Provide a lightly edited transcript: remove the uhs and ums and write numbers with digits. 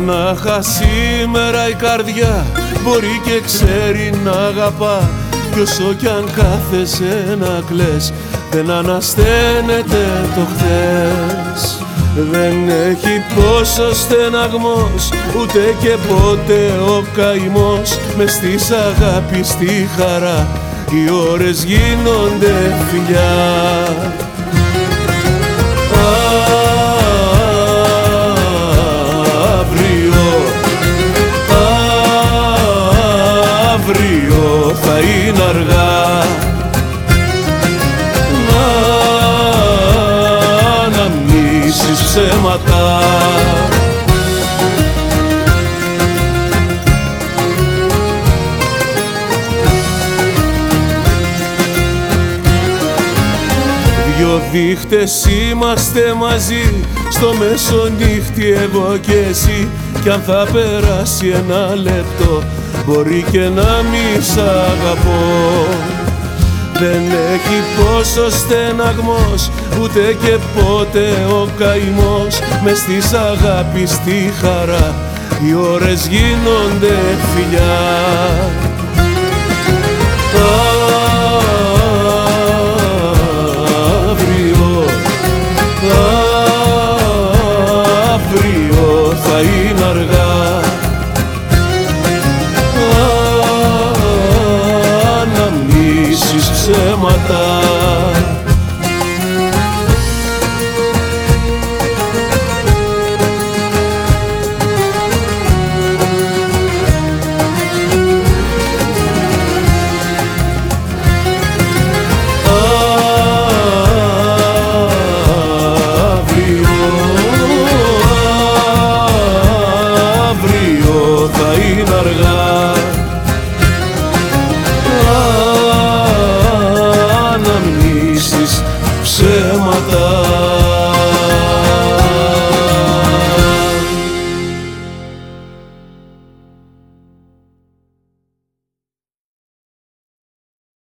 Μονάχα σήμερα η καρδιά μπορεί και ξέρει να αγαπά, κι όσο κι αν κάθεσαι να κλαις, δεν ανασταίνεται το χθες. Δεν έχει πόσο στεναγμός, ούτε και πότε ο καημός. Μες στις αγάπης στη χαρά οι ώρες γίνονται φιλιά. Αύριο θα είναι αργά να αναμνήσεις ψέματα. Δυο δείχτες είμαστε μαζί, στο μεσονύχτη εγώ και εσύ. Κι αν θα περάσει ένα λεπτό, μπορεί και να μη σ' αγαπώ. Δεν έχει πόσο στεναγμός, ούτε και πότε ο καημός. Μες στις αγάπης στη χαρά οι ώρες γίνονται φιλιά. Αύριο θα είναι αργά αναμνήσεις ψέματα. Θα είναι αργά αναμνήσεις ψέματα.